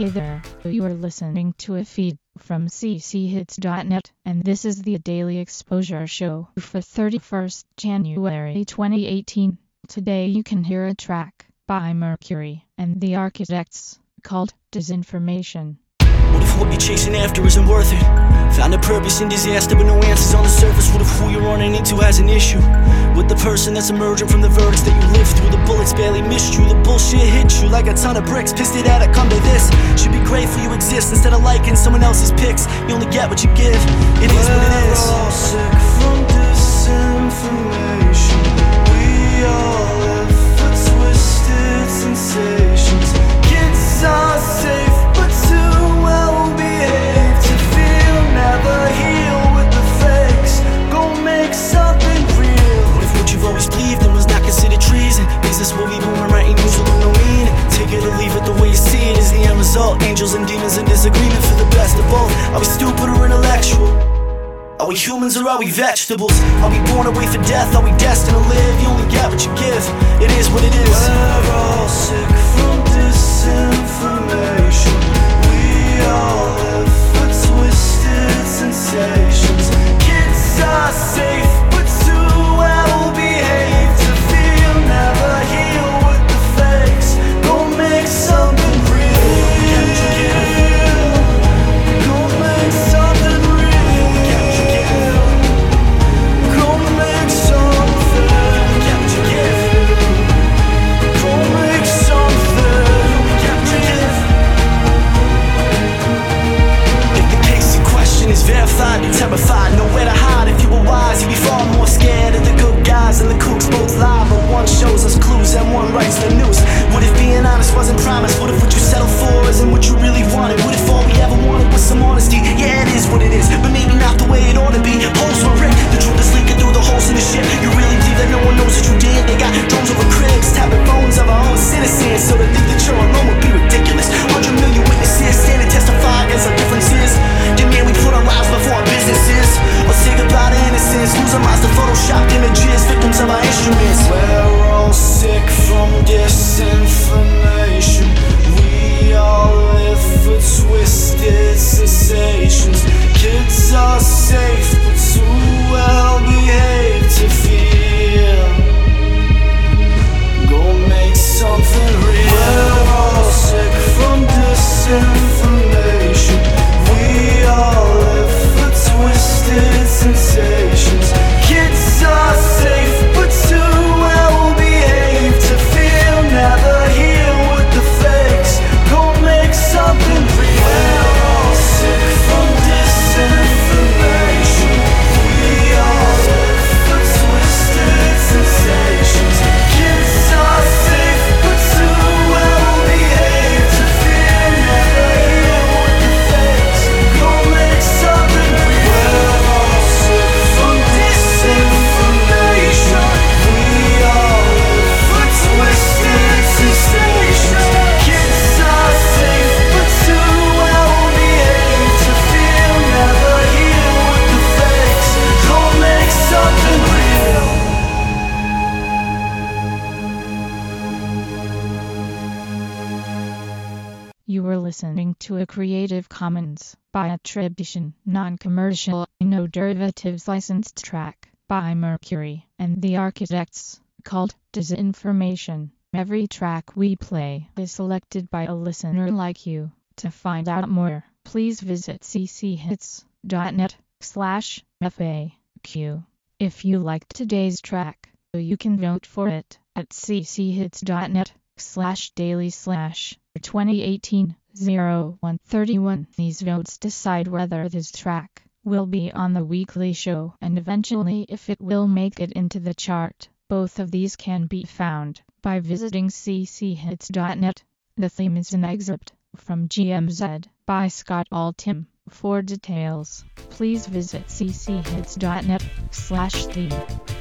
Hey there, you are listening to a feed from cchits.net, and this is the Daily Exposure Show for 31st January 2018. Today you can hear a track by Mercury and the Architects called Disinformation. What if what you're chasing after isn't worth it? Found a purpose in disaster but no answers on the surface. What if who you're running into has an issue with the person that's emerging from the verdicts that you lived through? The bullets barely missed you, the bullshit hit you like a ton of bricks. Pissed it out, I come to this. Should be grateful you exist instead of liking someone else's pics. You only get what you give, it is what it is. We're all sick from disinformation. We all live for twisted sensations. Kids are safe but too well behaved to feel. Never heal with the fakes. Go make something real. What if what you've always believed in was not considered treason? Is this what we born writing news with no meaning? Take it or leave it, the way you see it is the end result. Angels and demons in disagreement for the best of both. Are we stupid or intellectual? Are we humans or are we vegetables? Are we born away for death? Are we destined to live? You only get what you give, it is what it is. We're all sick from disinformation. We all live for twisted sensations. Kids are safe but too well behaved to feel. Never heal with the fakes. Go make something real. Go make something real. Go make something. Go make something. If the case in question is verified, you're terrified, nowhere to hide. If you were wise, you'd be far more scared of the good guys and the kooks both lie. But one shows us clues and one writes the news. What if being honest wasn't promised? What if what you settled for isn't what you really wanted? What if all we ever wanted was some honesty? Yeah, it is what it is, but maybe not the way it ought to be. Holes were ripped, the truth is leaking through the holes in the ship. You really believe that no one knows what you did? They got drones over cribs, tapping phones of our own citizens. So to think that you're alone would be ridiculous. 100 million witnesses stand and testify against our differences. Demand we put our lives before our businesses, or say goodbye to innocence. Lose our minds to photoshopped images, victims of our instruments. We're all sick from disinformation. We all live for twisted sensations. Kids are safe but too well behaved to feel. Go make something real. We're all sick from disinformation. We all live for twisted sensations. Kids are safe but too well behaved to feel. Never heal with the fakes. Go make something real. We're all sick from disinformation. We all live for twisted sensations. Kids are safe but too well behaved to feel. Never heal with the fakes. Go make something real. We're all sick from disinformation. We all live for twisted sensations. Kids are safe but too well behaved to feel. Never heal with the fakes. Go make something real. You were listening to a Creative Commons by attribution, non-commercial, no derivatives licensed track by Mercury and the Architects called Disinformation. Every track we play is selected by a listener like you. To find out more, please visit cchits.net/FAQ. If you liked today's track, you can vote for it at cchits.net/daily/2018-0131. These votes decide whether this track will be on the weekly show and eventually if it will make it into the chart. Both of these can be found by visiting cchits.net. The theme is an excerpt from GMZ by Scott Altham. For details, please visit cchits.net/theme.